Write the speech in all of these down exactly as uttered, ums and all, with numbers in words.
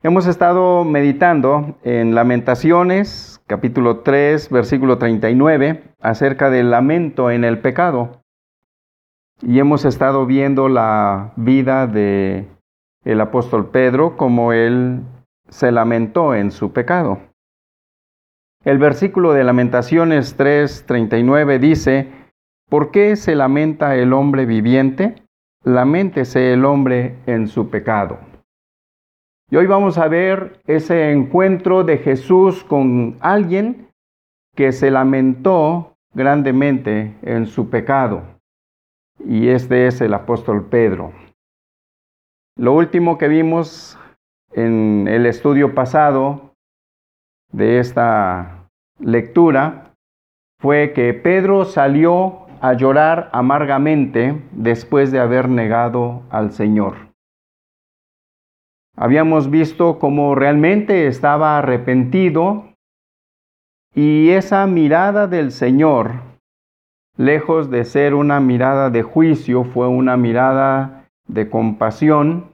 Hemos estado meditando en Lamentaciones, capítulo tres, versículo treinta y nueve, acerca del lamento en el pecado. Y hemos estado viendo la vida de el apóstol Pedro, como él se lamentó en su pecado. El versículo de Lamentaciones tres, treinta y nueve dice: ¿Por qué se lamenta el hombre viviente? Laméntese el hombre en su pecado. Y hoy vamos a ver ese encuentro de Jesús con alguien que se lamentó grandemente en su pecado. Y este es el apóstol Pedro. Lo último que vimos en el estudio pasado de esta lectura fue que Pedro salió a llorar amargamente después de haber negado al Señor. Habíamos visto cómo realmente estaba arrepentido, y esa mirada del Señor, lejos de ser una mirada de juicio, fue una mirada de compasión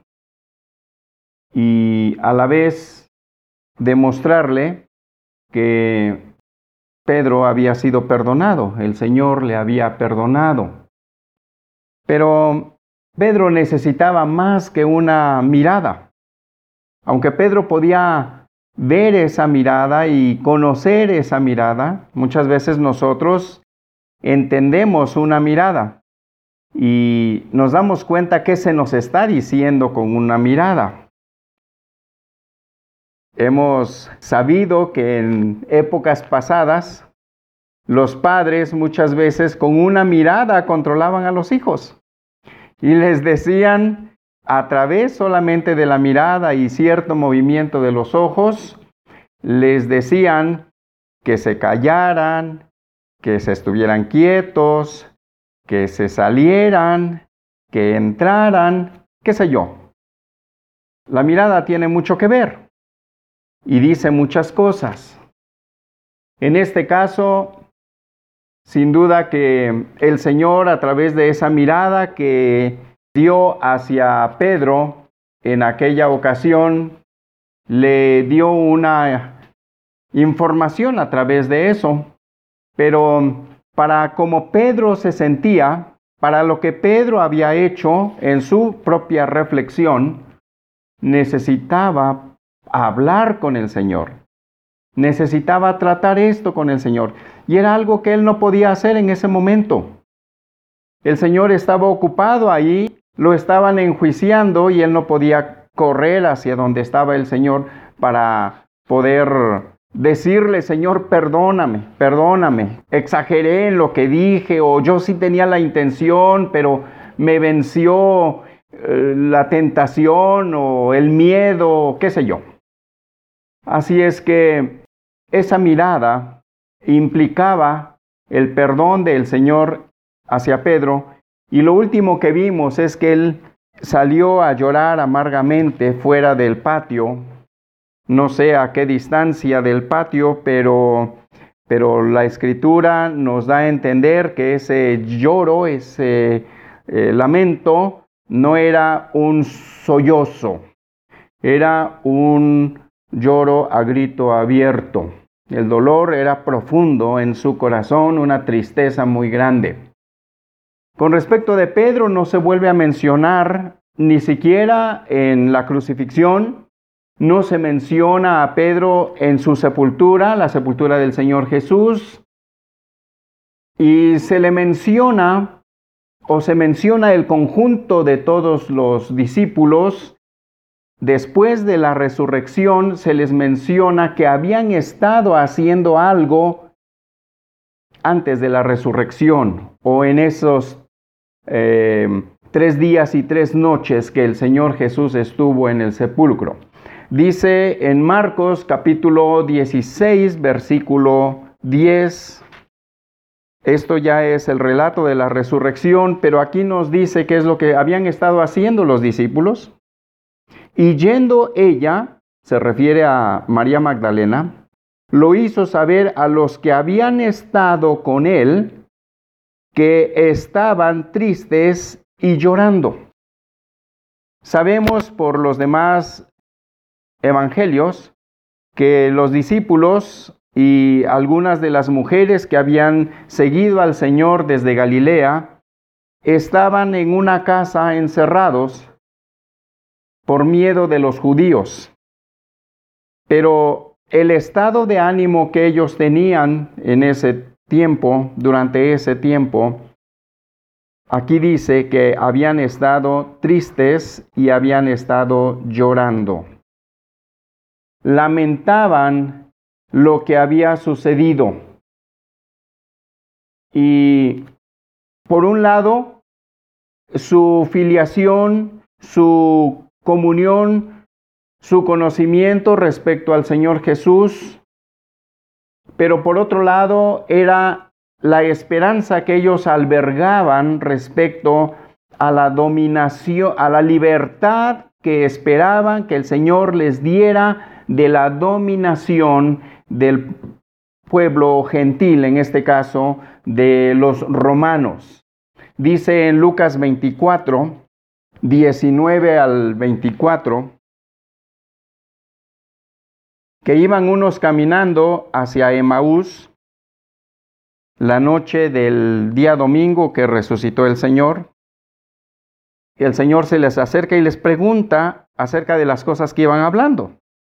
y a la vez demostrarle que Pedro había sido perdonado, el Señor le había perdonado. Pero Pedro necesitaba más que una mirada. Aunque Pedro podía ver esa mirada y conocer esa mirada, muchas veces nosotros entendemos una mirada y nos damos cuenta qué se nos está diciendo con una mirada. Hemos sabido que en épocas pasadas los padres muchas veces con una mirada controlaban a los hijos y les decían, a través solamente de la mirada y cierto movimiento de los ojos, les decían que se callaran, que se estuvieran quietos, que se salieran, que entraran, qué sé yo. La mirada tiene mucho que ver y dice muchas cosas. En este caso, sin duda que el Señor, a través de esa mirada que dio hacia Pedro en aquella ocasión, le dio una información a través de eso. Pero para cómo Pedro se sentía, para lo que Pedro había hecho en su propia reflexión, necesitaba hablar con el Señor. Necesitaba tratar esto con el Señor. Y era algo que él no podía hacer en ese momento. El Señor estaba ocupado ahí, lo estaban enjuiciando y él no podía correr hacia donde estaba el Señor para poder decirle: Señor, perdóname, perdóname, exageré en lo que dije, o yo sí tenía la intención, pero me venció eh, la tentación o el miedo, qué sé yo. Así es que esa mirada implicaba el perdón del Señor hacia Pedro, y lo último que vimos es que él salió a llorar amargamente fuera del patio. No sé a qué distancia del patio, pero, pero la Escritura nos da a entender que ese lloro, ese eh, lamento, no era un sollozo, era un lloro a grito abierto. El dolor era profundo en su corazón, una tristeza muy grande. Con respecto de Pedro, no se vuelve a mencionar ni siquiera en la crucifixión. No se menciona a Pedro en su sepultura, la sepultura del Señor Jesús. Y se le menciona, o se menciona el conjunto de todos los discípulos. Después de la resurrección, se les menciona que habían estado haciendo algo antes de la resurrección, o en esos Eh, tres días y tres noches que el Señor Jesús estuvo en el sepulcro. Dice en Marcos capítulo dieciséis, versículo diez, esto ya es el relato de la resurrección, pero aquí nos dice qué es lo que habían estado haciendo los discípulos. Y yendo ella, se refiere a María Magdalena, lo hizo saber a los que habían estado con él, que estaban tristes y llorando. Sabemos por los demás evangelios que los discípulos y algunas de las mujeres que habían seguido al Señor desde Galilea estaban en una casa encerrados por miedo de los judíos. Pero el estado de ánimo que ellos tenían en ese tiempo, durante ese tiempo, aquí dice que habían estado tristes y habían estado llorando. Lamentaban lo que había sucedido. Y por un lado, su filiación, su comunión, su conocimiento respecto al Señor Jesús, pero por otro lado era la esperanza que ellos albergaban respecto a la dominación, a la libertad que esperaban que el Señor les diera de la dominación del pueblo gentil, en este caso de los romanos. Dice en Lucas veinticuatro, diecinueve al veinticuatro, que iban unos caminando hacia Emaús la noche del día domingo que resucitó el Señor. Y el Señor se les acerca y les pregunta acerca de las cosas que iban hablando.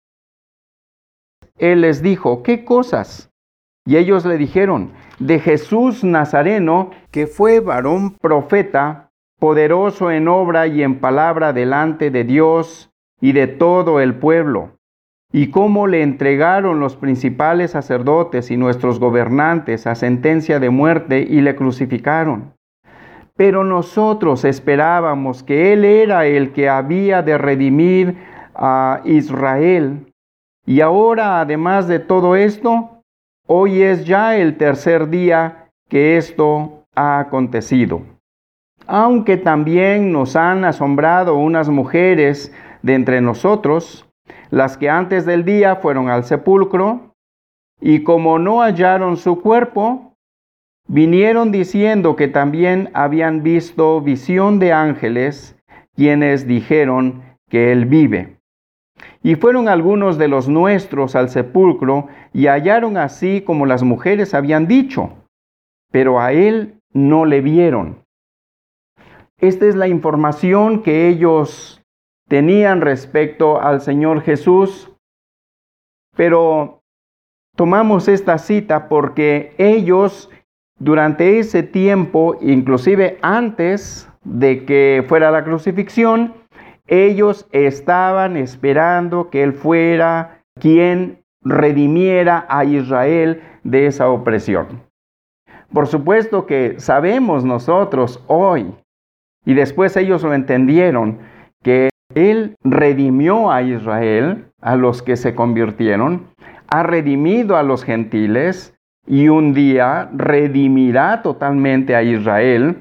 Él les dijo, ¿qué cosas? Y ellos le dijeron, de Jesús Nazareno, que fue varón profeta, poderoso en obra y en palabra delante de Dios y de todo el pueblo, y cómo le entregaron los principales sacerdotes y nuestros gobernantes a sentencia de muerte y le crucificaron. Pero nosotros esperábamos que Él era el que había de redimir a Israel. Y ahora, además de todo esto, hoy es ya el tercer día que esto ha acontecido. Aunque también nos han asombrado unas mujeres de entre nosotros, las que antes del día fueron al sepulcro, y como no hallaron su cuerpo, vinieron diciendo que también habían visto visión de ángeles, quienes dijeron que Él vive. Y fueron algunos de los nuestros al sepulcro, y hallaron así como las mujeres habían dicho, pero a Él no le vieron. Esta es la información que ellos tenían respecto al Señor Jesús, pero tomamos esta cita porque ellos durante ese tiempo, inclusive antes de que fuera la crucifixión, ellos estaban esperando que Él fuera quien redimiera a Israel de esa opresión. Por supuesto que sabemos nosotros hoy, y después ellos lo entendieron, que Él redimió a Israel, a los que se convirtieron, ha redimido a los gentiles, y un día redimirá totalmente a Israel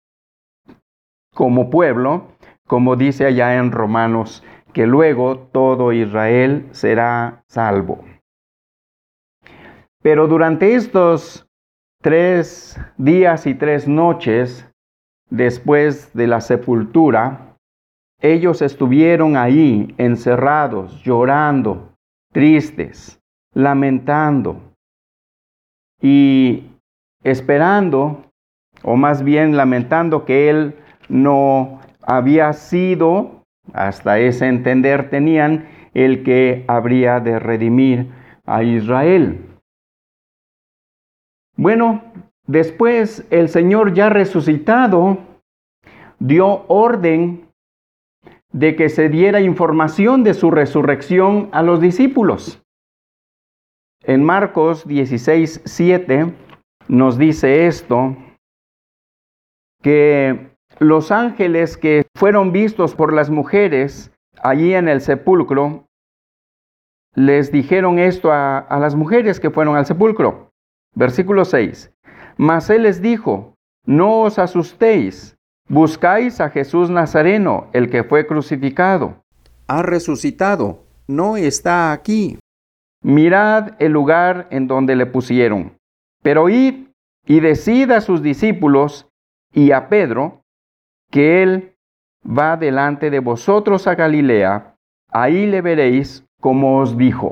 como pueblo, como dice allá en Romanos, que luego todo Israel será salvo. Pero durante estos tres días y tres noches, después de la sepultura, ellos estuvieron ahí encerrados, llorando, tristes, lamentando y esperando, o más bien lamentando que Él no había sido, hasta ese entender tenían, el que habría de redimir a Israel. Bueno, después el Señor ya resucitado dio orden de que se diera información de su resurrección a los discípulos. En Marcos dieciséis, siete nos dice esto, que los ángeles que fueron vistos por las mujeres allí en el sepulcro, les dijeron esto a, a las mujeres que fueron al sepulcro. Versículo seis. Mas Él les dijo, no os asustéis, buscáis a Jesús Nazareno, el que fue crucificado. Ha resucitado, no está aquí. Mirad el lugar en donde le pusieron. Pero id y decid a sus discípulos y a Pedro, que Él va delante de vosotros a Galilea, ahí le veréis como os dijo.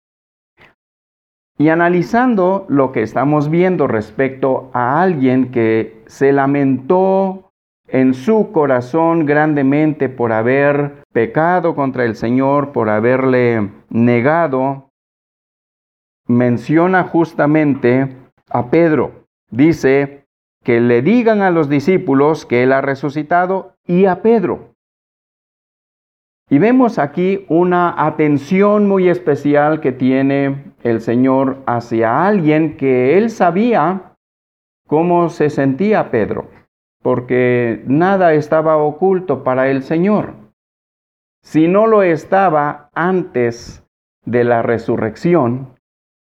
Y analizando lo que estamos viendo respecto a alguien que se lamentó en su corazón grandemente por haber pecado contra el Señor, por haberle negado, menciona justamente a Pedro. Dice que le digan a los discípulos que Él ha resucitado y a Pedro. Y vemos aquí una atención muy especial que tiene el Señor hacia alguien que Él sabía cómo se sentía Pedro, porque nada estaba oculto para el Señor. Si no lo estaba antes de la resurrección,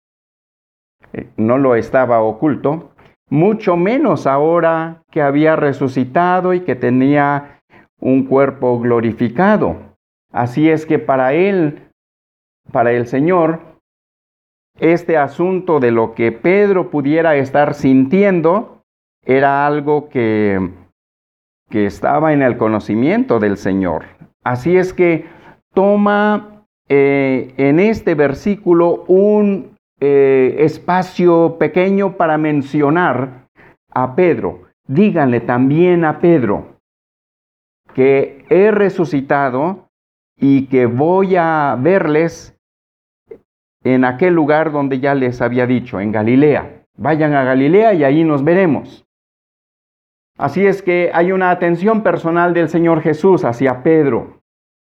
no lo estaba oculto, mucho menos ahora que había resucitado y que tenía un cuerpo glorificado. Así es que para él, para el Señor, este asunto de lo que Pedro pudiera estar sintiendo era algo que, que estaba en el conocimiento del Señor. Así es que toma eh, en este versículo un eh, espacio pequeño para mencionar a Pedro. Díganle también a Pedro que he resucitado y que voy a verles en aquel lugar donde ya les había dicho, en Galilea. Vayan a Galilea y ahí nos veremos. Así es que hay una atención personal del Señor Jesús hacia Pedro.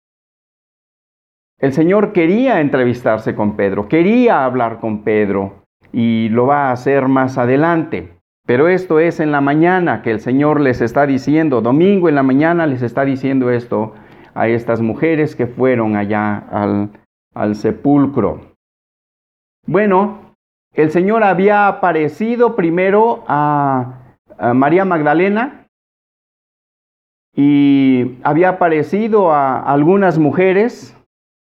El Señor quería entrevistarse con Pedro, quería hablar con Pedro y lo va a hacer más adelante. Pero esto es en la mañana que el Señor les está diciendo, domingo en la mañana les está diciendo esto a estas mujeres que fueron allá al, al sepulcro. Bueno, el Señor había aparecido primero a, a María Magdalena y había aparecido a algunas mujeres,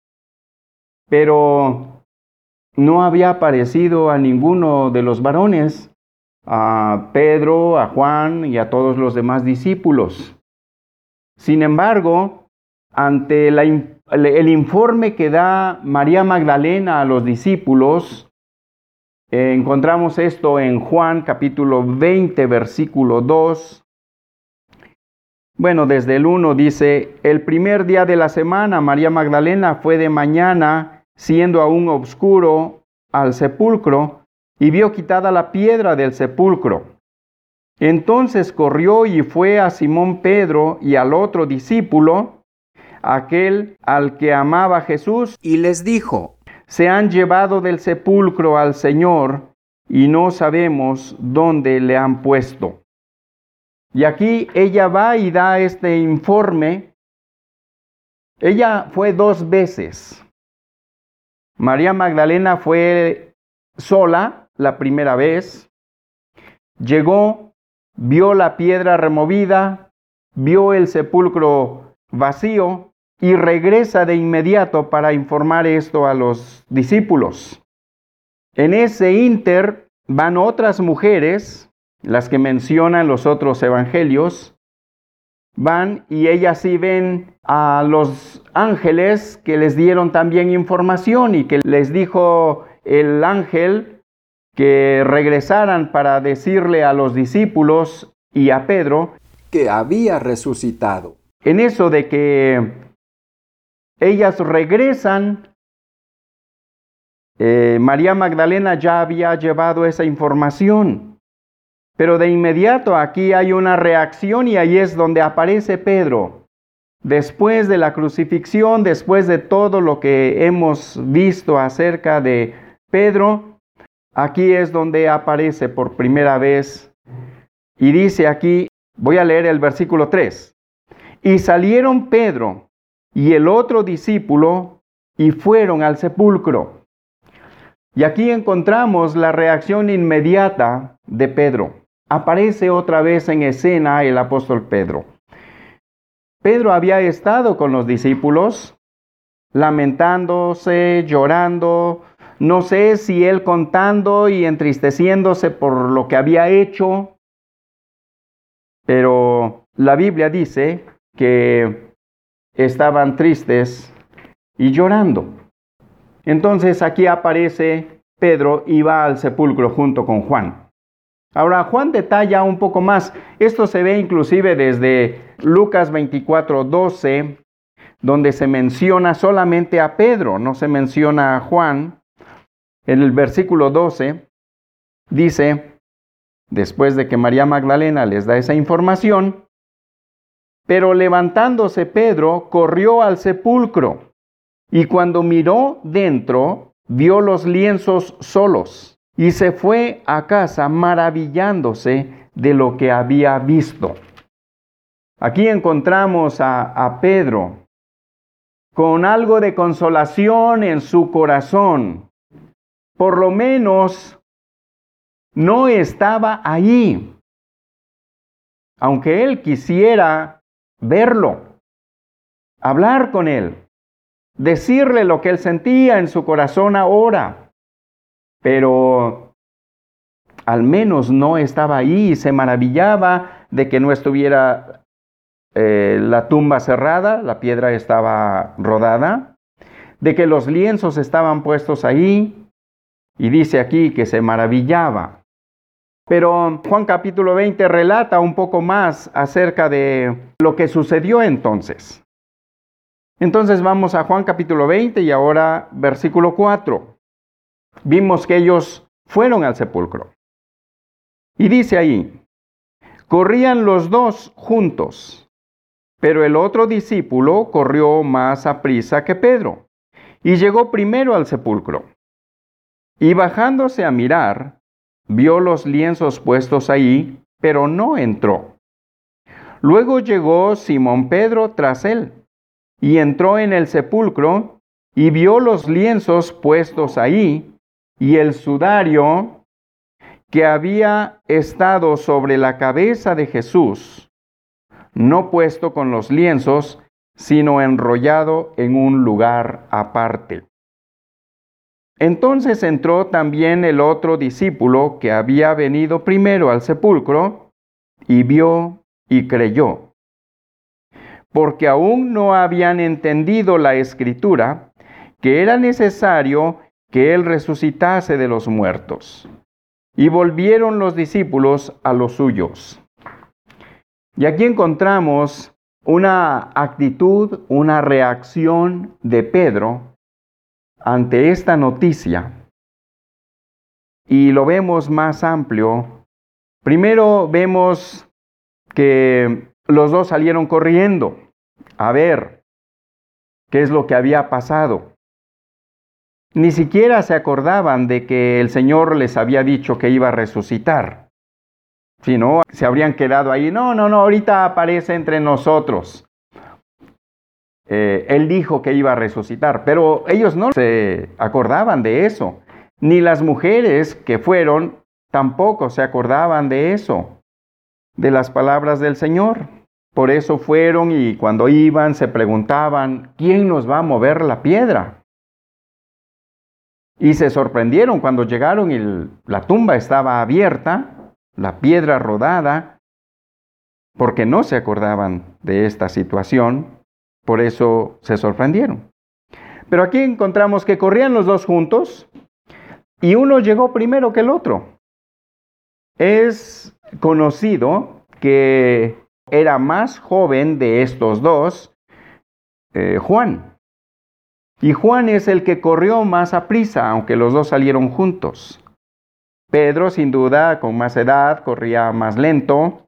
pero no había aparecido a ninguno de los varones, a Pedro, a Juan y a todos los demás discípulos. Sin embargo, ante la, el informe que da María Magdalena a los discípulos, eh, encontramos esto en Juan capítulo veinte, versículo dos. Bueno, desde el uno dice, el primer día de la semana María Magdalena fue de mañana, siendo aún oscuro, al sepulcro, y vio quitada la piedra del sepulcro. Entonces corrió y fue a Simón Pedro y al otro discípulo, aquel al que amaba Jesús, y les dijo, se han llevado del sepulcro al Señor y no sabemos dónde le han puesto. Y aquí ella va y da este informe. Ella fue dos veces. María Magdalena fue sola la primera vez. Llegó, vio la piedra removida, vio el sepulcro vacío, y regresa de inmediato para informar esto a los discípulos. En ese ínter van otras mujeres, las que mencionan los otros evangelios, van y ellas sí ven a los ángeles que les dieron también información y que les dijo el ángel que regresaran para decirle a los discípulos y a Pedro que había resucitado. En eso de que ellas regresan, eh, María Magdalena ya había llevado esa información, pero de inmediato aquí hay una reacción y ahí es donde aparece Pedro. Después de la crucifixión, después de todo lo que hemos visto acerca de Pedro, aquí es donde aparece por primera vez y dice aquí, voy a leer el versículo tres, y salieron Pedro y el otro discípulo, y fueron al sepulcro. Y aquí encontramos la reacción inmediata de Pedro. Aparece otra vez en escena el apóstol Pedro. Pedro había estado con los discípulos, lamentándose, llorando, no sé si él contando y entristeciéndose por lo que había hecho, pero la Biblia dice que estaban tristes y llorando. Entonces aquí aparece Pedro y va al sepulcro junto con Juan. Ahora Juan detalla un poco más. Esto se ve inclusive desde Lucas veinticuatro doce, donde se menciona solamente a Pedro, no se menciona a Juan. En el versículo doce dice, después de que María Magdalena les da esa información, pero levantándose Pedro, corrió al sepulcro, y cuando miró dentro, vio los lienzos solos, y se fue a casa maravillándose de lo que había visto. Aquí encontramos a, a Pedro con algo de consolación en su corazón. Por lo menos no estaba allí, aunque él quisiera verlo, hablar con él, decirle lo que él sentía en su corazón ahora, pero al menos no estaba ahí y se maravillaba de que no estuviera eh, la tumba cerrada, la piedra estaba rodada, de que los lienzos estaban puestos ahí, y dice aquí que se maravillaba. Pero Juan capítulo veinte relata un poco más acerca de lo que sucedió entonces. Entonces vamos a Juan capítulo veinte y ahora versículo cuatro. Vimos que ellos fueron al sepulcro. Y dice ahí, corrían los dos juntos, pero el otro discípulo corrió más aprisa que Pedro, y llegó primero al sepulcro. Y bajándose a mirar, vio los lienzos puestos ahí, pero no entró. Luego llegó Simón Pedro tras él, y entró en el sepulcro, y vio los lienzos puestos ahí, y el sudario que había estado sobre la cabeza de Jesús, no puesto con los lienzos, sino enrollado en un lugar aparte. Entonces entró también el otro discípulo que había venido primero al sepulcro, y vio y creyó, porque aún no habían entendido la Escritura, que era necesario que él resucitase de los muertos. Y volvieron los discípulos a los suyos. Y aquí encontramos una actitud, una reacción de Pedro ante esta noticia. Y lo vemos más amplio. Primero vemos que los dos salieron corriendo a ver qué es lo que había pasado. Ni siquiera se acordaban de que el Señor les había dicho que iba a resucitar. Si no, se habrían quedado ahí. No, no, no, ahorita aparece entre nosotros. Eh, él dijo que iba a resucitar, pero ellos no se acordaban de eso. Ni las mujeres que fueron tampoco se acordaban de eso, de las palabras del Señor. Por eso fueron y cuando iban se preguntaban, ¿quién nos va a mover la piedra? Y se sorprendieron cuando llegaron y la tumba estaba abierta, la piedra rodada, porque no se acordaban de esta situación, por eso se sorprendieron. Pero aquí encontramos que corrían los dos juntos y uno llegó primero que el otro. Es conocido que era más joven de estos dos, eh, Juan. Y Juan es el que corrió más aprisa, aunque los dos salieron juntos. Pedro, sin duda, con más edad, corría más lento,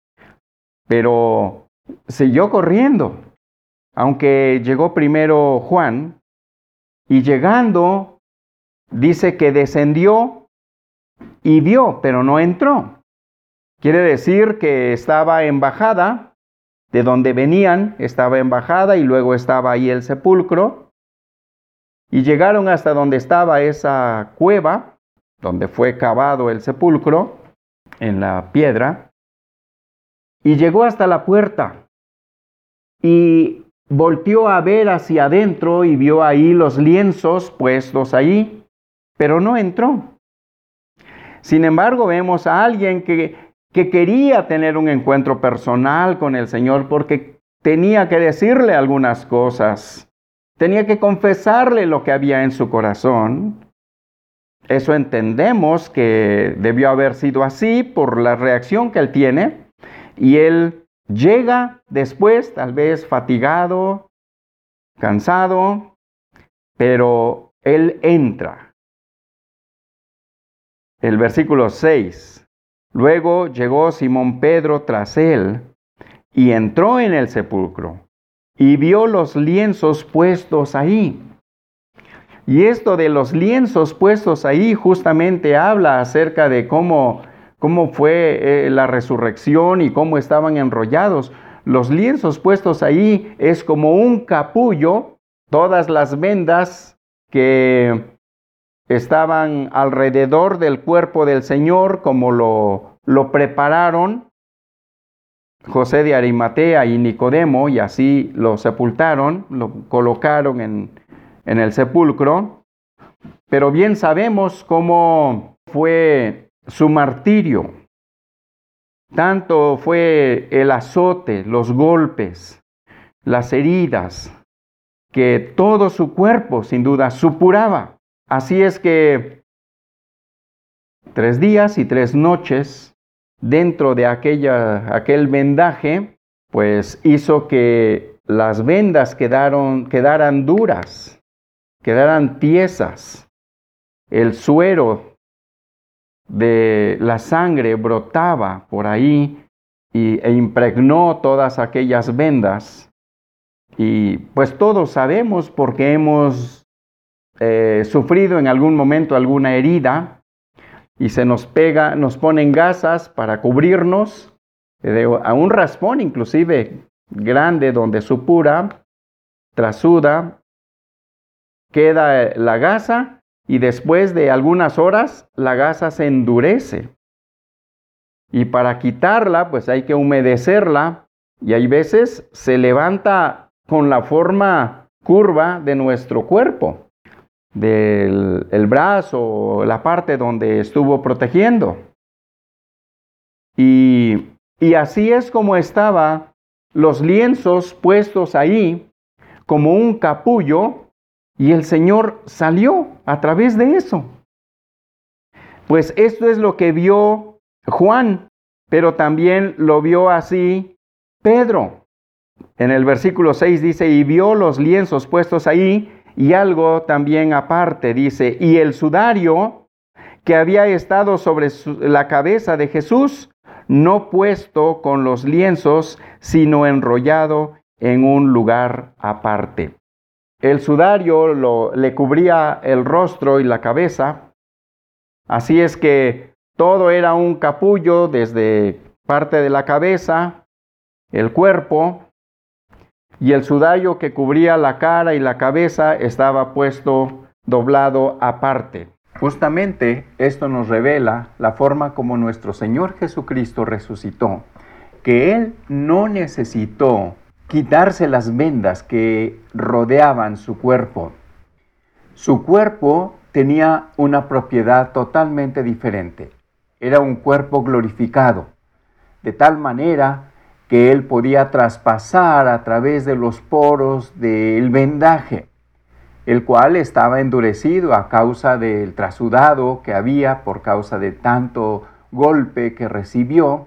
pero siguió corriendo. Aunque llegó primero Juan, y llegando, dice que descendió y vio, pero no entró. Quiere decir que estaba en bajada, de donde venían, estaba en bajada y luego estaba ahí el sepulcro. Y llegaron hasta donde estaba esa cueva, donde fue cavado el sepulcro, en la piedra. Y llegó hasta la puerta. Y volteó a ver hacia adentro y vio ahí los lienzos puestos ahí, pero no entró. Sin embargo, vemos a alguien que, que quería tener un encuentro personal con el Señor porque tenía que decirle algunas cosas. tenía que confesarle lo que había en su corazón. Eso entendemos que debió haber sido así por la reacción que él tiene. Y él llega después, tal vez fatigado, cansado, pero él entra. El versículo seis. Luego llegó Simón Pedro tras él y entró en el sepulcro y vio los lienzos puestos ahí. Y esto de los lienzos puestos ahí justamente habla acerca de cómo, cómo fue eh, la resurrección y cómo estaban enrollados. Los lienzos puestos ahí es como un capullo, todas las vendas que estaban alrededor del cuerpo del Señor, como lo, lo prepararon José de Arimatea y Nicodemo, y así lo sepultaron, lo colocaron en, en el sepulcro. Pero bien sabemos cómo fue su martirio. Tanto fue el azote, los golpes, las heridas, que todo su cuerpo sin duda supuraba. Así es que tres días y tres noches dentro de aquella, aquel vendaje, pues hizo que las vendas quedaron, quedaran duras, quedaran tiesas. El suero de la sangre brotaba por ahí y, e impregnó todas aquellas vendas. Y pues todos sabemos porque hemos eh, sufrido en algún momento alguna herida y se nos pega, nos ponen gasas para cubrirnos, de, a un raspón inclusive grande donde supura, trasuda, queda la gasa y después de algunas horas la gasa se endurece. Y para quitarla pues hay que humedecerla y hay veces se levanta con la forma curva de nuestro cuerpo, del el brazo, la parte donde estuvo protegiendo. Y, y así es como estaban los lienzos puestos ahí, como un capullo, y el Señor salió a través de eso. Pues esto es lo que vio Juan, pero también lo vio así Pedro. En el versículo seis dice, y vio los lienzos puestos ahí, y algo también aparte, dice, y el sudario que había estado sobre su, la cabeza de Jesús, no puesto con los lienzos, sino enrollado en un lugar aparte. El sudario lo, le cubría el rostro y la cabeza, así es que todo era un capullo desde parte de la cabeza, el cuerpo, y el sudario que cubría la cara y la cabeza estaba puesto doblado aparte. Justamente esto nos revela la forma como nuestro Señor Jesucristo resucitó, que Él no necesitó quitarse las vendas que rodeaban su cuerpo. Su cuerpo tenía una propiedad totalmente diferente. Era un cuerpo glorificado, de tal manera que Él podía traspasar a través de los poros del vendaje, el cual estaba endurecido a causa del trasudado que había por causa de tanto golpe que recibió,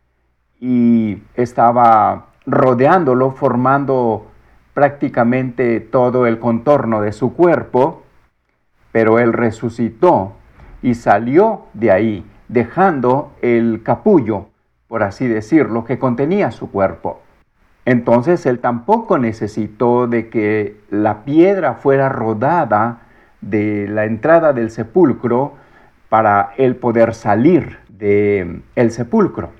y estaba rodeándolo, formando prácticamente todo el contorno de su cuerpo, pero Él resucitó y salió de ahí, dejando el capullo, por así decirlo, que contenía su cuerpo. Entonces Él tampoco necesitó de que la piedra fuera rodada de la entrada del sepulcro para Él poder salir del sepulcro.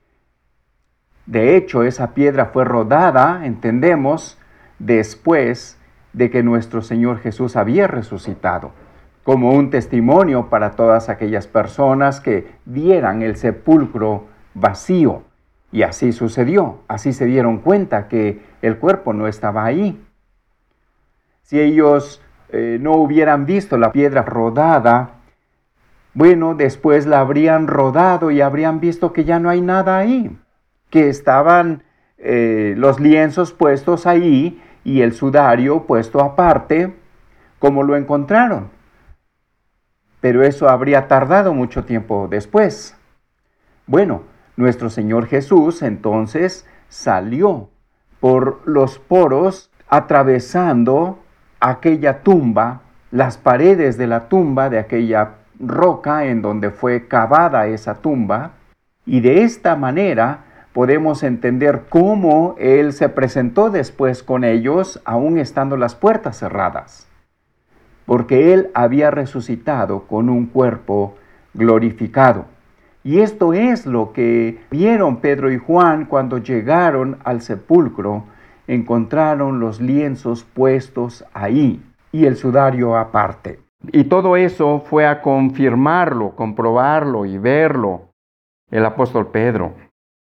De hecho, esa piedra fue rodada, entendemos, después de que nuestro Señor Jesús había resucitado, como un testimonio para todas aquellas personas que vieran el sepulcro vacío. Y así sucedió, así se dieron cuenta que el cuerpo no estaba ahí. Si ellos eh, no hubieran visto la piedra rodada, bueno, después la habrían rodado y habrían visto que ya no hay nada ahí, que estaban eh, los lienzos puestos ahí y el sudario puesto aparte, como lo encontraron. Pero eso habría tardado mucho tiempo después. Bueno, nuestro Señor Jesús entonces salió por los poros atravesando aquella tumba, las paredes de la tumba, de aquella roca en donde fue cavada esa tumba, y de esta manera podemos entender cómo Él se presentó después con ellos, aún estando las puertas cerradas, porque Él había resucitado con un cuerpo glorificado. Y esto es lo que vieron Pedro y Juan cuando llegaron al sepulcro. Encontraron los lienzos puestos ahí y el sudario aparte. Y todo eso fue a confirmarlo, comprobarlo y verlo el apóstol Pedro.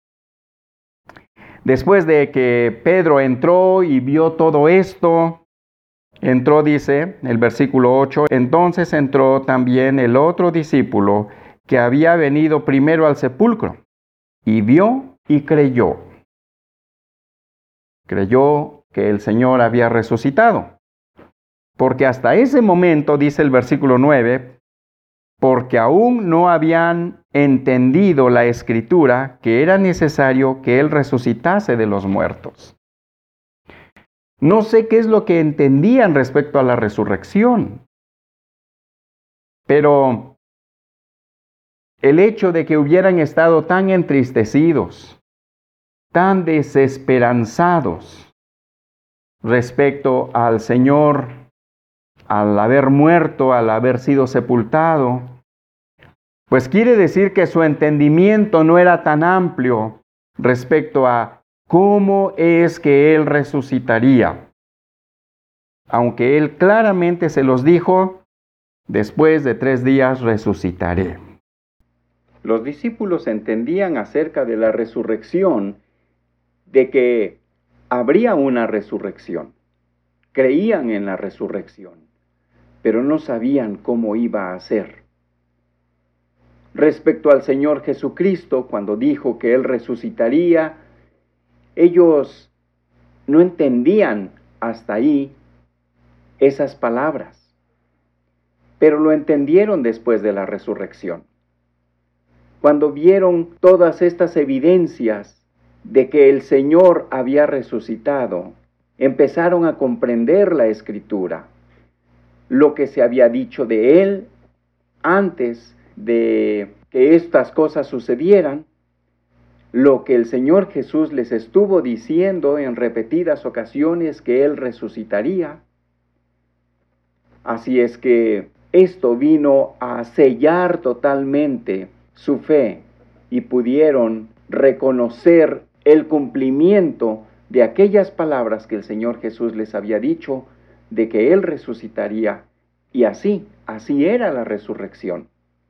Después de que Pedro entró y vio todo esto, entró, dice el versículo ocho, entonces entró también el otro discípulo que había venido primero al sepulcro, y vio y creyó. Creyó que el Señor había resucitado. Porque hasta ese momento, dice el versículo nueve, porque aún no habían entendido la Escritura que era necesario que Él resucitase de los muertos. No sé qué es lo que entendían respecto a la resurrección, pero el hecho de que hubieran estado tan entristecidos, tan desesperanzados respecto al Señor, al haber muerto, al haber sido sepultado, pues quiere decir que su entendimiento no era tan amplio respecto a cómo es que Él resucitaría. Aunque Él claramente se los dijo, después de tres días resucitaré. Los discípulos entendían acerca de la resurrección, de que habría una resurrección. Creían en la resurrección, pero no sabían cómo iba a ser. Respecto al Señor Jesucristo, cuando dijo que Él resucitaría, ellos no entendían hasta ahí esas palabras, pero lo entendieron después de la resurrección. Cuando vieron todas estas evidencias de que el Señor había resucitado, empezaron a comprender la Escritura, lo que se había dicho de Él antes de que estas cosas sucedieran, lo que el Señor Jesús les estuvo diciendo en repetidas ocasiones que Él resucitaría. Así es que esto vino a sellar totalmente su fe y pudieron reconocer el cumplimiento de aquellas palabras que el Señor Jesús les había dicho de que Él resucitaría. Y así, así era la resurrección.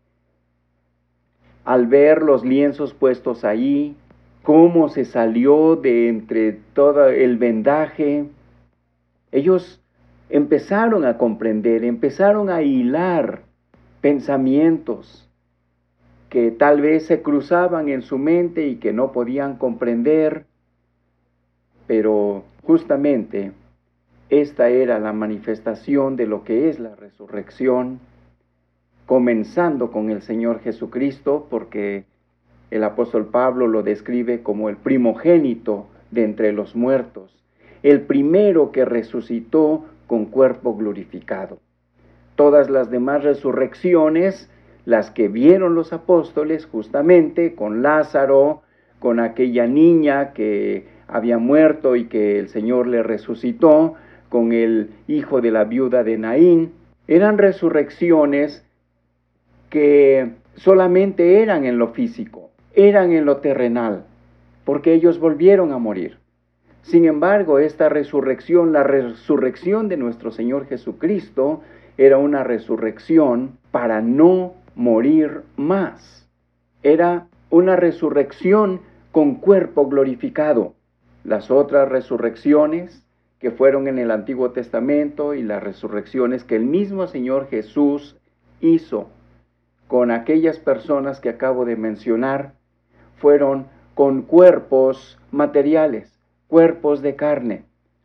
Al ver los lienzos puestos ahí, cómo se salió de entre todo el vendaje, ellos empezaron a comprender, empezaron a hilar pensamientos que tal vez se cruzaban en su mente y que no podían comprender, pero justamente esta era la manifestación de lo que es la resurrección, comenzando con el Señor Jesucristo, porque el apóstol Pablo lo describe como el primogénito de entre los muertos, el primero que resucitó con cuerpo glorificado. Todas las demás resurrecciones, las que vieron los apóstoles justamente con Lázaro, con aquella niña que había muerto y que el Señor le resucitó, con el hijo de la viuda de Naín, eran resurrecciones que solamente eran en lo físico, eran en lo terrenal, porque ellos volvieron a morir. Sin embargo, esta resurrección, la resurrección de nuestro Señor Jesucristo, era una resurrección para no morir más. Era una resurrección con cuerpo glorificado. Las otras resurrecciones que fueron en el Antiguo Testamento y las resurrecciones que el mismo Señor Jesús hizo con aquellas personas que acabo de mencionar, fueron con cuerpos materiales, cuerpos de carne.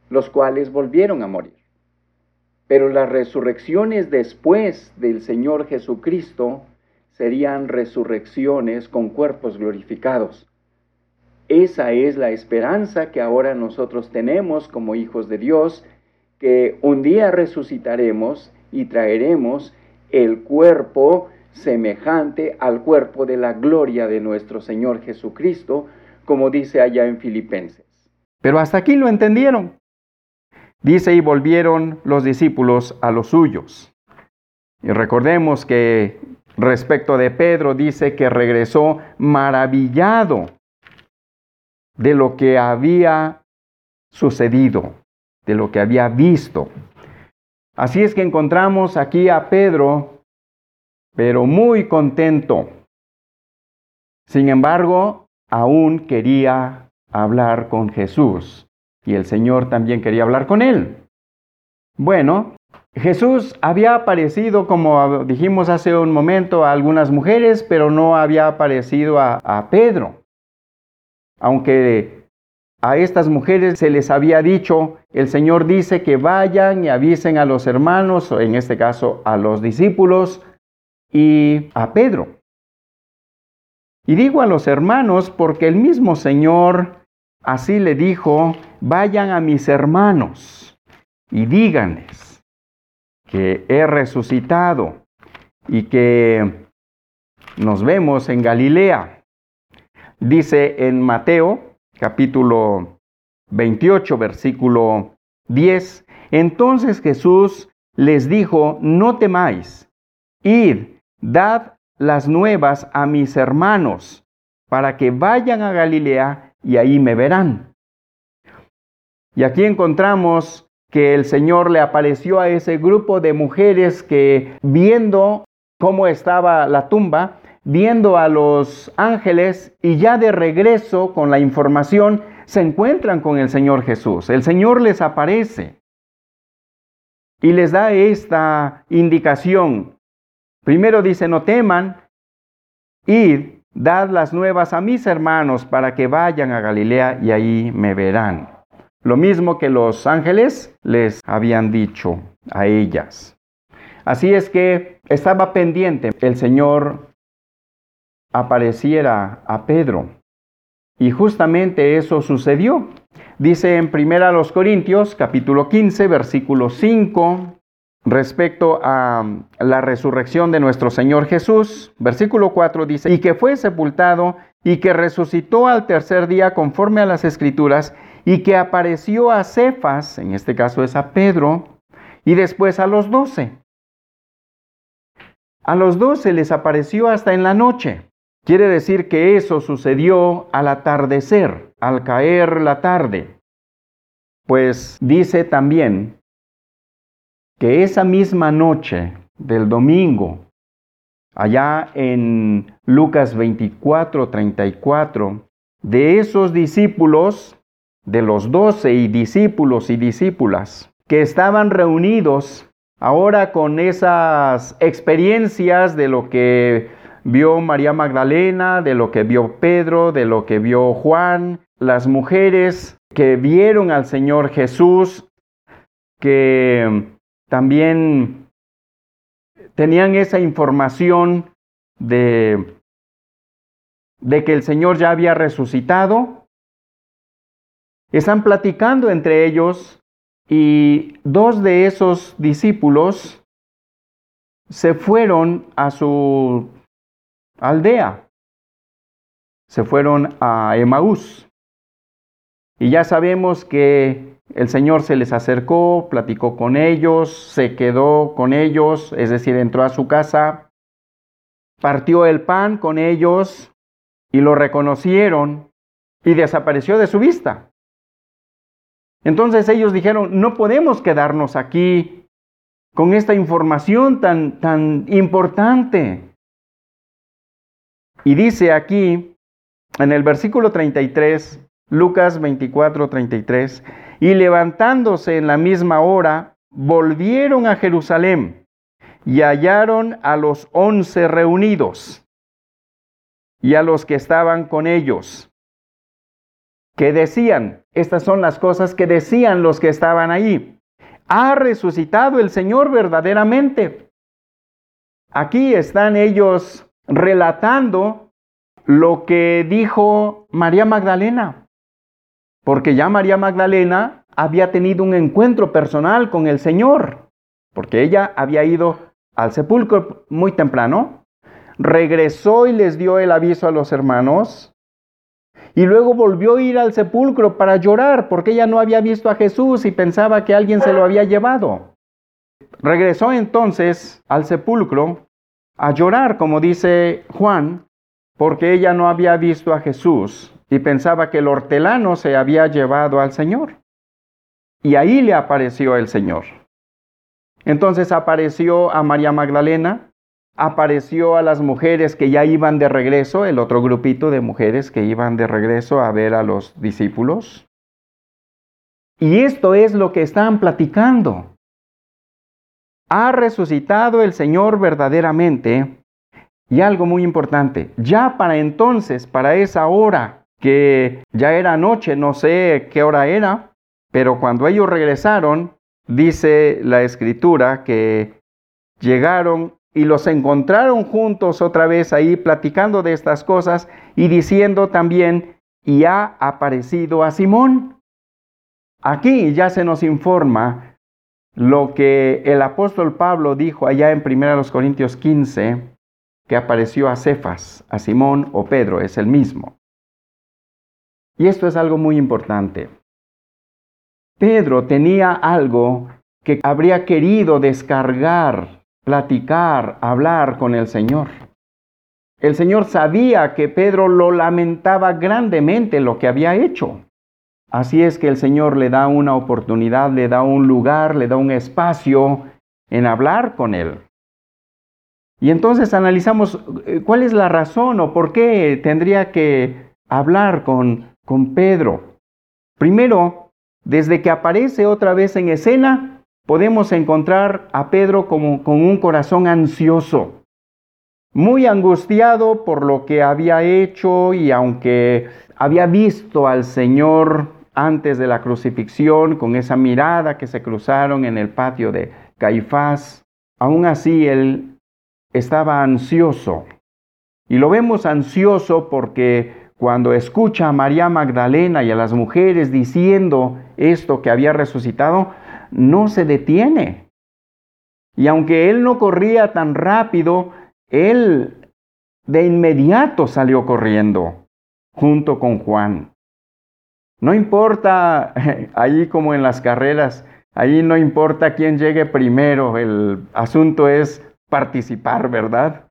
los cuales volvieron a morir. Pero las resurrecciones después del Señor Jesucristo serían resurrecciones con cuerpos glorificados. Esa es la esperanza que ahora nosotros tenemos como hijos de Dios, que un día resucitaremos y traeremos el cuerpo semejante al cuerpo de la gloria de nuestro Señor Jesucristo, como dice allá en Filipenses. Pero hasta aquí lo entendieron. Dice, y volvieron los discípulos a los suyos. Y recordemos que respecto de Pedro dice que regresó maravillado de lo que había sucedido, de lo que había visto. Así es que encontramos aquí a Pedro, pero muy contento. Sin embargo, aún quería hablar con Jesús, y el Señor también quería hablar con él. Bueno, Jesús había aparecido, como dijimos hace un momento, a algunas mujeres, pero no había aparecido a, a Pedro. Aunque a estas mujeres se les había dicho, el Señor dice que vayan y avisen a los hermanos, o en este caso a los discípulos, y a Pedro. Y digo a los hermanos porque el mismo Señor así le dijo, vayan a mis hermanos y díganles que he resucitado y que nos vemos en Galilea. Dice en Mateo, capítulo veintiocho, versículo diez, entonces Jesús les dijo, no temáis, id, dad las nuevas a mis hermanos, para que vayan a Galilea y ahí me verán. Y aquí encontramos que el Señor le apareció a ese grupo de mujeres que, viendo cómo estaba la tumba, viendo a los ángeles y ya de regreso con la información, se encuentran con el Señor Jesús. El Señor les aparece y les da esta indicación. Primero dice, no teman, id, dad las nuevas a mis hermanos para que vayan a Galilea y ahí me verán. Lo mismo que los ángeles les habían dicho a ellas. Así es que estaba pendiente el Señor apareciera a Pedro. Y justamente eso sucedió. Dice en Primera los Corintios, capítulo quince, versículo cinco, respecto a la resurrección de nuestro Señor Jesús. Versículo cuatro dice, y que fue sepultado y que resucitó al tercer día conforme a las Escrituras, y que apareció a Cefas, en este caso es a Pedro, y después a los doce. A los doce les apareció hasta en la noche. Quiere decir que eso sucedió al atardecer, al caer la tarde. Pues dice también que esa misma noche del domingo, allá en Lucas veinticuatro, treinta y cuatro, de esos discípulos, de los doce y discípulos y discípulas, que estaban reunidos ahora con esas experiencias de lo que vio María Magdalena, de lo que vio Pedro, de lo que vio Juan, las mujeres que vieron al Señor Jesús, que también tenían esa información de, de que el Señor ya había resucitado. Están platicando entre ellos y dos de esos discípulos se fueron a su aldea. Se fueron a Emaús. Y ya sabemos que el Señor se les acercó, platicó con ellos, se quedó con ellos, es decir, entró a su casa, partió el pan con ellos y lo reconocieron y desapareció de su vista. Entonces ellos dijeron, no podemos quedarnos aquí con esta información tan, tan importante. Y dice aquí, en el versículo treinta y tres, Lucas veinticuatro, treinta y tres, y levantándose en la misma hora, volvieron a Jerusalén y hallaron a los once reunidos y a los que estaban con ellos, que decían, Estas son las cosas que decían los que estaban ahí. ¿Ha resucitado el Señor verdaderamente? Aquí están ellos relatando lo que dijo María Magdalena, porque ya María Magdalena había tenido un encuentro personal con el Señor, porque ella había ido al sepulcro muy temprano, regresó y les dio el aviso a los hermanos, y luego volvió a ir al sepulcro para llorar, porque ella no había visto a Jesús y pensaba que alguien se lo había llevado. Regresó entonces al sepulcro a llorar, como dice Juan, porque ella no había visto a Jesús y pensaba que el hortelano se había llevado al Señor. Y ahí le apareció el Señor. Entonces apareció a María Magdalena, apareció a las mujeres que ya iban de regreso, el otro grupito de mujeres que iban de regreso a ver a los discípulos. Y esto es lo que están platicando. Ha resucitado el Señor verdaderamente. Y algo muy importante, ya para entonces, para esa hora, que ya era noche, no sé qué hora era, pero cuando ellos regresaron, dice la Escritura que llegaron y los encontraron juntos otra vez ahí platicando de estas cosas y diciendo también, y ha aparecido a Simón. Aquí ya se nos informa lo que el apóstol Pablo dijo allá en primera Corintios quince, que apareció a Cefas, a Simón o Pedro, es el mismo. Y esto es algo muy importante. Pedro tenía algo que habría querido descargar, platicar, hablar con el Señor. El Señor sabía que Pedro lo lamentaba grandemente lo que había hecho. Así es que el Señor le da una oportunidad, le da un lugar, le da un espacio en hablar con él. Y entonces analizamos cuál es la razón o por qué tendría que hablar con, con Pedro. Primero, desde que aparece otra vez en escena, podemos encontrar a Pedro como, con un corazón ansioso, muy angustiado por lo que había hecho y aunque había visto al Señor antes de la crucifixión con esa mirada que se cruzaron en el patio de Caifás, aún así él estaba ansioso. Y lo vemos ansioso porque cuando escucha a María Magdalena y a las mujeres diciendo esto que había resucitado, no se detiene. Y aunque él no corría tan rápido, él de inmediato salió corriendo junto con Juan. No importa, ahí como en las carreras, ahí no importa quién llegue primero, el asunto es participar, ¿verdad?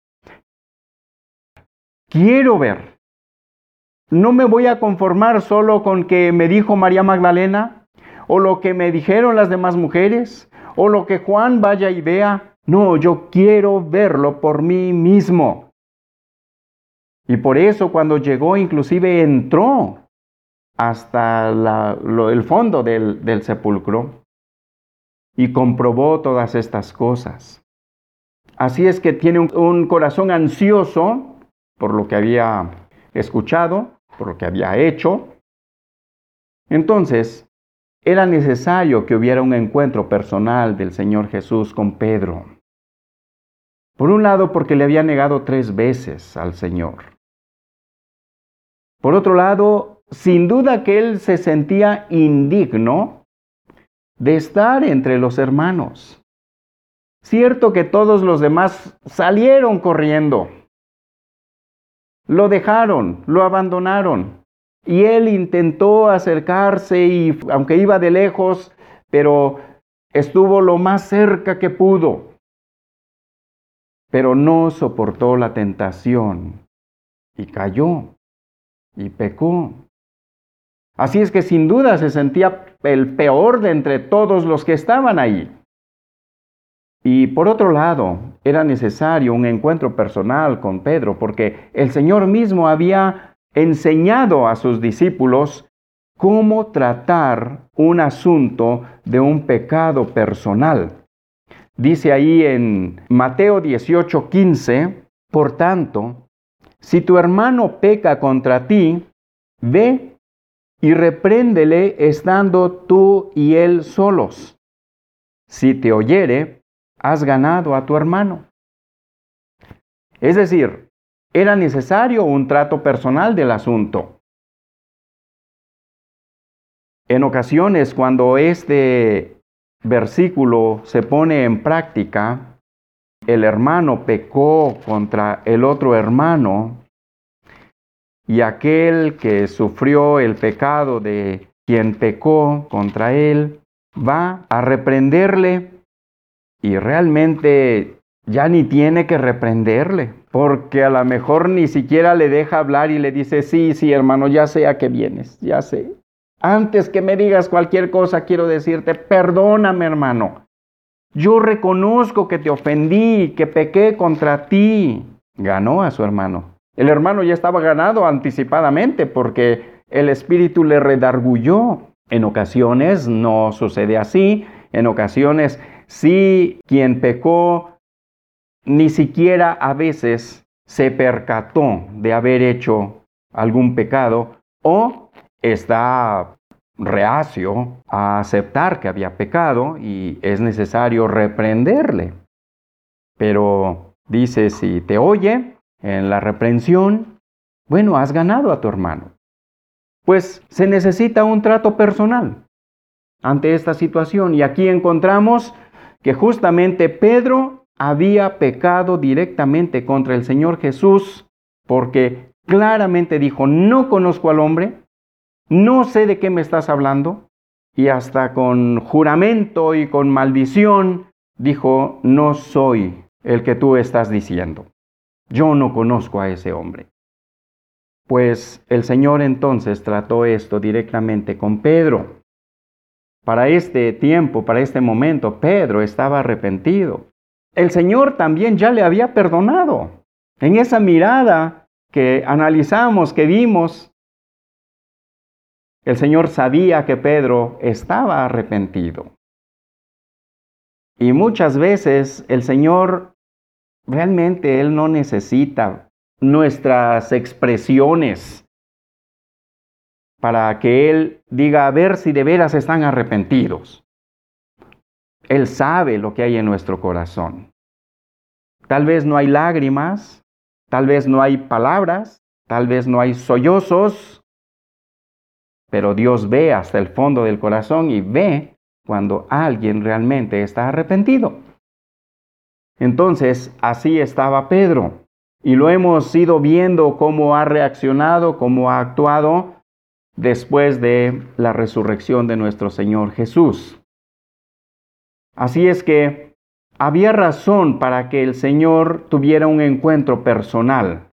Quiero ver. No me voy a conformar solo con que me dijo María Magdalena, o lo que me dijeron las demás mujeres, o lo que Juan vaya y vea. No, yo quiero verlo por mí mismo. Y por eso cuando llegó, inclusive entró hasta la, lo, el fondo del, del sepulcro y comprobó todas estas cosas. Así es que tiene un, un corazón ansioso por lo que había escuchado, por lo que había hecho. Entonces, era necesario que hubiera un encuentro personal del Señor Jesús con Pedro. Por un lado, porque le había negado tres veces al Señor. Por otro lado, sin duda que él se sentía indigno de estar entre los hermanos. Cierto que todos los demás salieron corriendo. Lo dejaron, lo abandonaron. Y él intentó acercarse y aunque iba de lejos, pero estuvo lo más cerca que pudo. Pero no soportó la tentación y cayó y pecó. Así es que sin duda se sentía el peor de entre todos los que estaban ahí. Y por otro lado, era necesario un encuentro personal con Pedro, porque el Señor mismo había enseñado a sus discípulos cómo tratar un asunto de un pecado personal. Dice ahí en Mateo dieciocho quince, por tanto, si tu hermano peca contra ti, ve y repréndele estando tú y él solos. Si te oyere, has ganado a tu hermano. Es decir, era necesario un trato personal del asunto. En ocasiones, cuando este versículo se pone en práctica, el hermano pecó contra el otro hermano, y aquel que sufrió el pecado de quien pecó contra él va a reprenderle, y realmente ya ni tiene que reprenderle, porque a lo mejor ni siquiera le deja hablar y le dice, sí, sí, hermano, ya sé a qué vienes, ya sé. Antes que me digas cualquier cosa, quiero decirte, perdóname, hermano. Yo reconozco que te ofendí, que pequé contra ti. Ganó a su hermano. El hermano ya estaba ganado anticipadamente porque el Espíritu le redarguyó. En ocasiones no sucede así. En ocasiones sí, quien pecó ni siquiera a veces se percató de haber hecho algún pecado o está reacio a aceptar que había pecado y es necesario reprenderle. Pero dice, si te oye en la reprensión, bueno, has ganado a tu hermano. Pues se necesita un trato personal ante esta situación. Y aquí encontramos que justamente Pedro había pecado directamente contra el Señor Jesús porque claramente dijo, no conozco al hombre, no sé de qué me estás hablando, y hasta con juramento y con maldición dijo, no soy el que tú estás diciendo. Yo no conozco a ese hombre. Pues el Señor entonces trató esto directamente con Pedro. Para este tiempo, para este momento, Pedro estaba arrepentido. El Señor también ya le había perdonado. En esa mirada que analizamos, que vimos, el Señor sabía que Pedro estaba arrepentido. Y muchas veces el Señor, realmente Él no necesita nuestras expresiones para que Él diga a ver si de veras están arrepentidos. Él sabe lo que hay en nuestro corazón. Tal vez no hay lágrimas, tal vez no hay palabras, tal vez no hay sollozos, pero Dios ve hasta el fondo del corazón y ve cuando alguien realmente está arrepentido. Entonces, así estaba Pedro. Y lo hemos ido viendo cómo ha reaccionado, cómo ha actuado después de la resurrección de nuestro Señor Jesús. Así es que había razón para que el Señor tuviera un encuentro personal.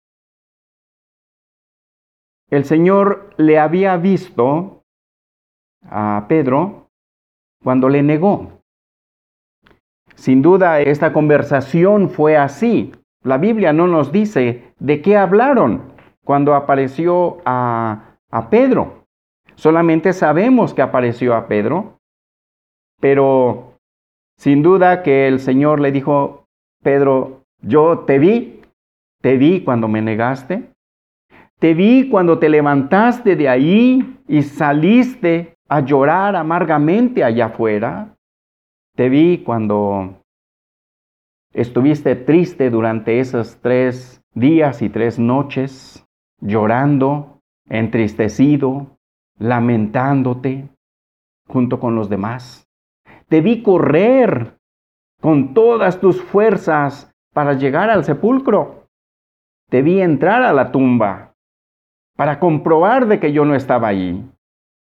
El Señor le había visto a Pedro cuando le negó. Sin duda, esta conversación fue así. La Biblia no nos dice de qué hablaron cuando apareció a, a Pedro. Solamente sabemos que apareció a Pedro, pero sin duda que el Señor le dijo, Pedro, yo te vi, te vi cuando me negaste. Te vi cuando te levantaste de ahí y saliste a llorar amargamente allá afuera. Te vi cuando estuviste triste durante esos tres días y tres noches, llorando, entristecido, lamentándote junto con los demás. Te vi correr con todas tus fuerzas para llegar al sepulcro. Te vi entrar a la tumba para comprobar de que yo no estaba ahí.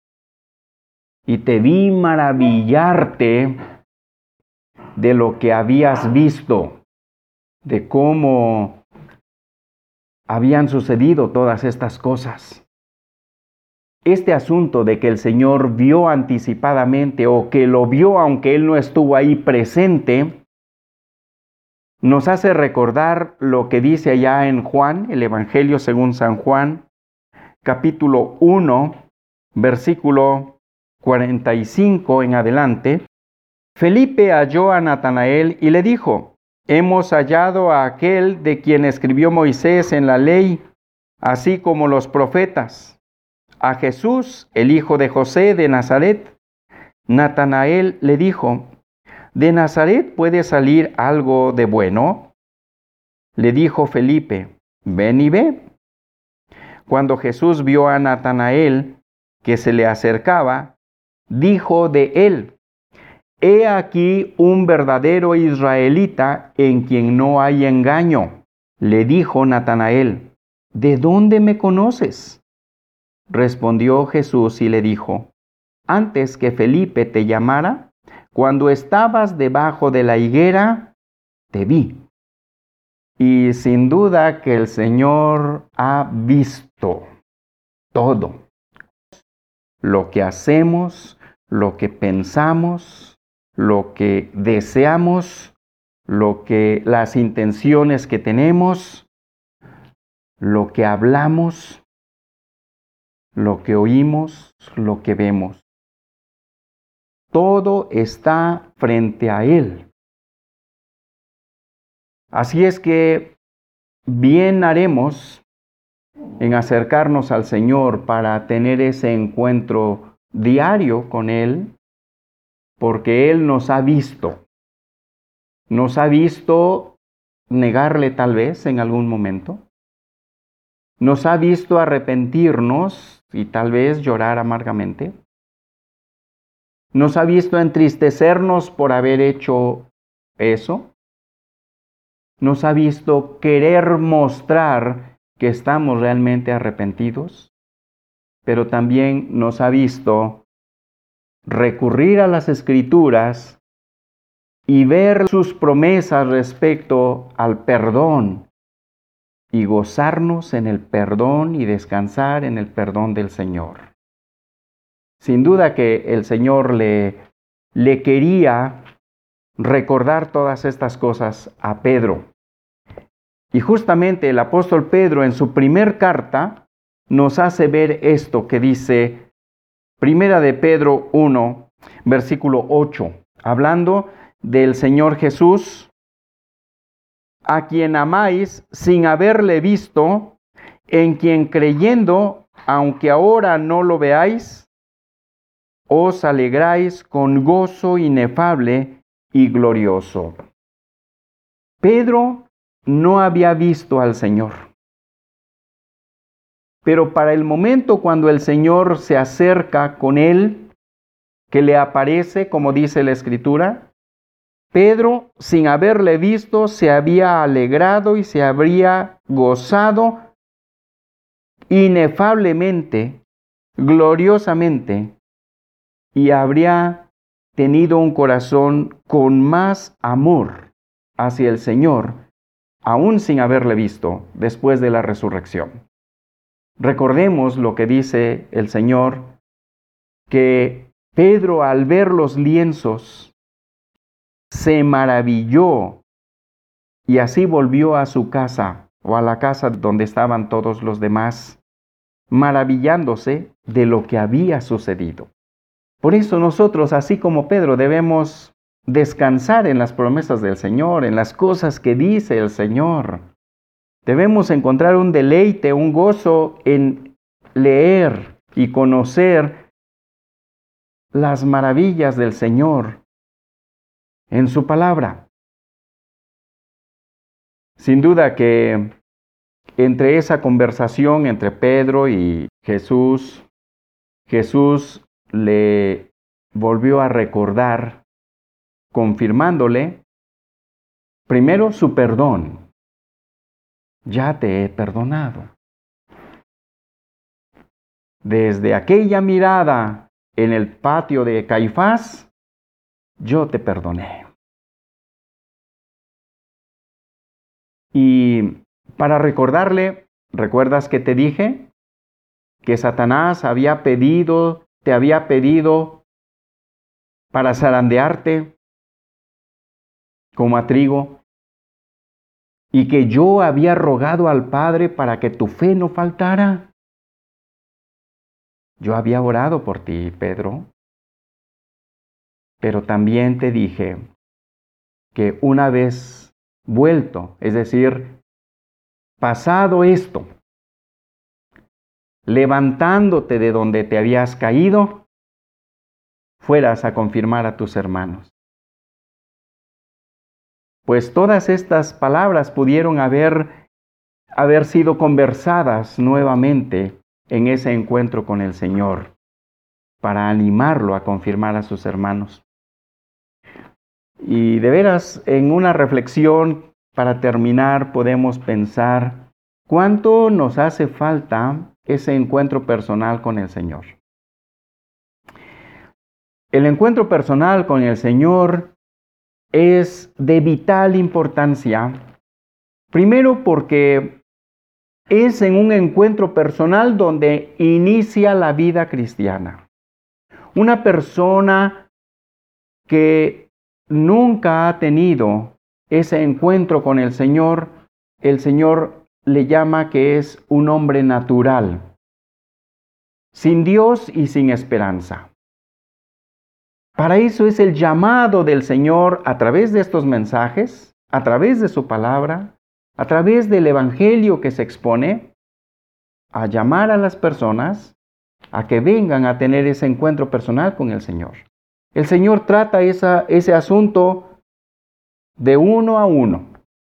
Y te vi maravillarte de lo que habías visto, de cómo habían sucedido todas estas cosas. Este asunto de que el Señor vio anticipadamente o que lo vio aunque Él no estuvo ahí presente, nos hace recordar lo que dice allá en Juan, el Evangelio según San Juan, capítulo uno, versículo cuarenta y cinco en adelante. Felipe halló a Natanael y le dijo, hemos hallado a aquel de quien escribió Moisés en la ley, así como los profetas, a Jesús, el hijo de José de Nazaret. Natanael le dijo, ¿de Nazaret puede salir algo de bueno? Le dijo Felipe, ven y ve. Cuando Jesús vio a Natanael que se le acercaba, dijo de él, he aquí un verdadero israelita en quien no hay engaño. Le dijo Natanael, ¿de dónde me conoces? Respondió Jesús y le dijo, antes que Felipe te llamara, cuando estabas debajo de la higuera, te vi. Y sin duda que el Señor ha visto todo. Lo que hacemos, lo que pensamos, lo que deseamos, lo que las intenciones que tenemos, lo que hablamos, lo que oímos, lo que vemos. Todo está frente a Él. Así es que bien haremos en acercarnos al Señor para tener ese encuentro diario con Él, porque Él nos ha visto. Nos ha visto negarle tal vez en algún momento. Nos ha visto arrepentirnos y tal vez llorar amargamente. Nos ha visto entristecernos por haber hecho eso. Nos ha visto querer mostrar que estamos realmente arrepentidos, pero también nos ha visto recurrir a las Escrituras y ver sus promesas respecto al perdón y gozarnos en el perdón y descansar en el perdón del Señor. Sin duda que el Señor le, le quería recordar todas estas cosas a Pedro. Y justamente el apóstol Pedro en su primer carta nos hace ver esto que dice Primera de Pedro uno, versículo ocho, hablando del Señor Jesús, a quien amáis sin haberle visto, en quien creyendo, aunque ahora no lo veáis, os alegráis con gozo inefable y glorioso. Pedro no había visto al Señor. Pero para el momento cuando el Señor se acerca con él, que le aparece, como dice la Escritura, Pedro, sin haberle visto, se había alegrado y se habría gozado inefablemente, gloriosamente, y habría tenido un corazón con más amor hacia el Señor, aún sin haberle visto, después de la resurrección. Recordemos lo que dice el Señor, que Pedro al ver los lienzos se maravilló y así volvió a su casa o a la casa donde estaban todos los demás, maravillándose de lo que había sucedido. Por eso nosotros, así como Pedro, debemos descansar en las promesas del Señor, en las cosas que dice el Señor. Debemos encontrar un deleite, un gozo en leer y conocer las maravillas del Señor en su palabra. Sin duda que entre esa conversación entre Pedro y Jesús, Jesús le volvió a recordar, confirmándole, primero su perdón. Ya te he perdonado. Desde aquella mirada en el patio de Caifás, yo te perdoné. Y para recordarle, ¿recuerdas que te dije que Satanás había pedido, te había pedido para zarandearte como a trigo? Y que yo había rogado al Padre para que tu fe no faltara. Yo había orado por ti, Pedro. Pero también te dije que una vez vuelto, es decir, pasado esto, levantándote de donde te habías caído, fueras a confirmar a tus hermanos. Pues todas estas palabras pudieron haber, haber sido conversadas nuevamente en ese encuentro con el Señor, para animarlo a confirmar a sus hermanos. Y de veras, en una reflexión, para terminar, podemos pensar cuánto nos hace falta ese encuentro personal con el Señor. El encuentro personal con el Señor es de vital importancia, primero porque es en un encuentro personal donde inicia la vida cristiana. Una persona que nunca ha tenido ese encuentro con el Señor, el Señor le llama que es un hombre natural, sin Dios y sin esperanza. Para eso es el llamado del Señor a través de estos mensajes, a través de su palabra, a través del evangelio que se expone, a llamar a las personas a que vengan a tener ese encuentro personal con el Señor. El Señor trata esa, ese asunto de uno a uno.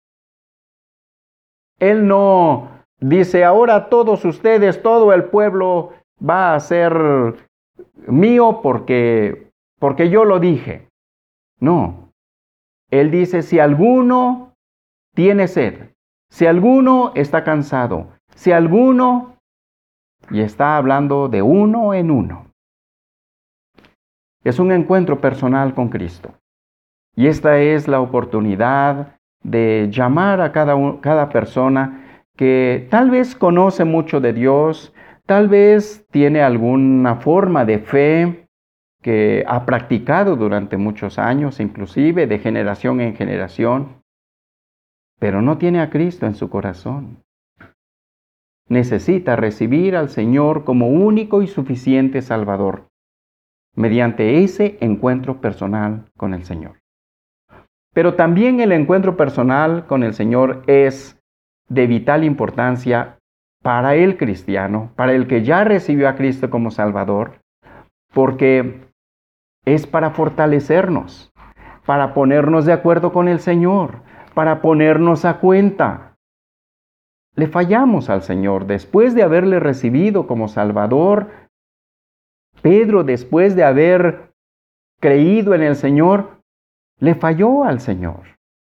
Él no dice, ahora todos ustedes, todo el pueblo va a ser mío porque, porque yo lo dije. No. Él dice, si alguno tiene sed, si alguno está cansado, si alguno... Y está hablando de uno en uno. Es un encuentro personal con Cristo. Y esta es la oportunidad de llamar a cada, cada persona que tal vez conoce mucho de Dios, tal vez tiene alguna forma de fe que ha practicado durante muchos años, inclusive de generación en generación, pero no tiene a Cristo en su corazón. Necesita recibir al Señor como único y suficiente Salvador, mediante ese encuentro personal con el Señor. Pero también el encuentro personal con el Señor es de vital importancia para el cristiano, para el que ya recibió a Cristo como Salvador, porque es para fortalecernos, para ponernos de acuerdo con el Señor, para ponernos a cuenta. Le fallamos al Señor después de haberle recibido como Salvador. Pedro, después de haber creído en el Señor, le falló al Señor.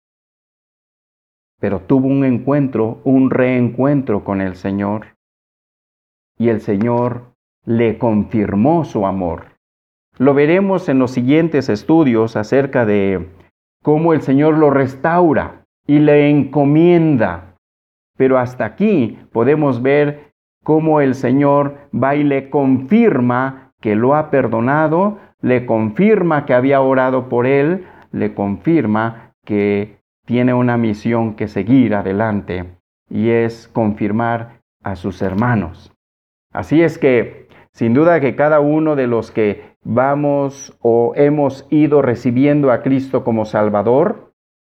Pero tuvo un encuentro, un reencuentro con el Señor. Y el Señor le confirmó su amor. Lo veremos en los siguientes estudios acerca de cómo el Señor lo restaura y le encomienda. Pero hasta aquí podemos ver cómo el Señor va y le confirma que lo ha perdonado, le confirma que había orado por él, le confirma que tiene una misión que seguir adelante y es confirmar a sus hermanos. Así es que, sin duda que cada uno de los que vamos o hemos ido recibiendo a Cristo como Salvador,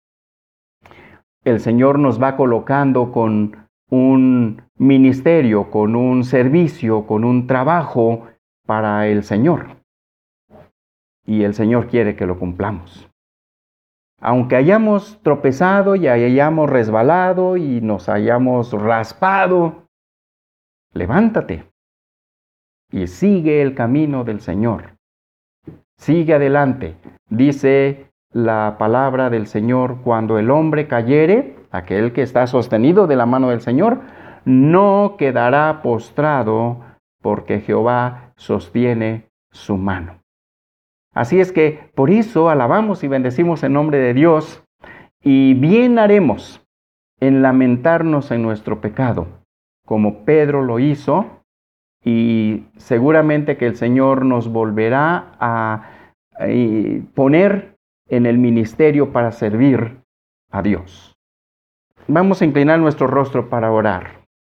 el Señor nos va colocando con un ministerio, con un servicio, con un trabajo para el Señor. Y el Señor quiere que lo cumplamos. Aunque hayamos tropezado y hayamos resbalado y nos hayamos raspado, levántate y sigue el camino del Señor. Sigue adelante. Dice la palabra del Señor, cuando el hombre cayere, aquel que está sostenido de la mano del Señor, no quedará postrado, porque Jehová sostiene su mano. Así es que por eso alabamos y bendecimos el nombre de Dios, y bien haremos en lamentarnos en nuestro pecado, como Pedro lo hizo, y seguramente que el Señor nos volverá a, a poner en el ministerio para servir a Dios. Vamos a inclinar nuestro rostro para orar.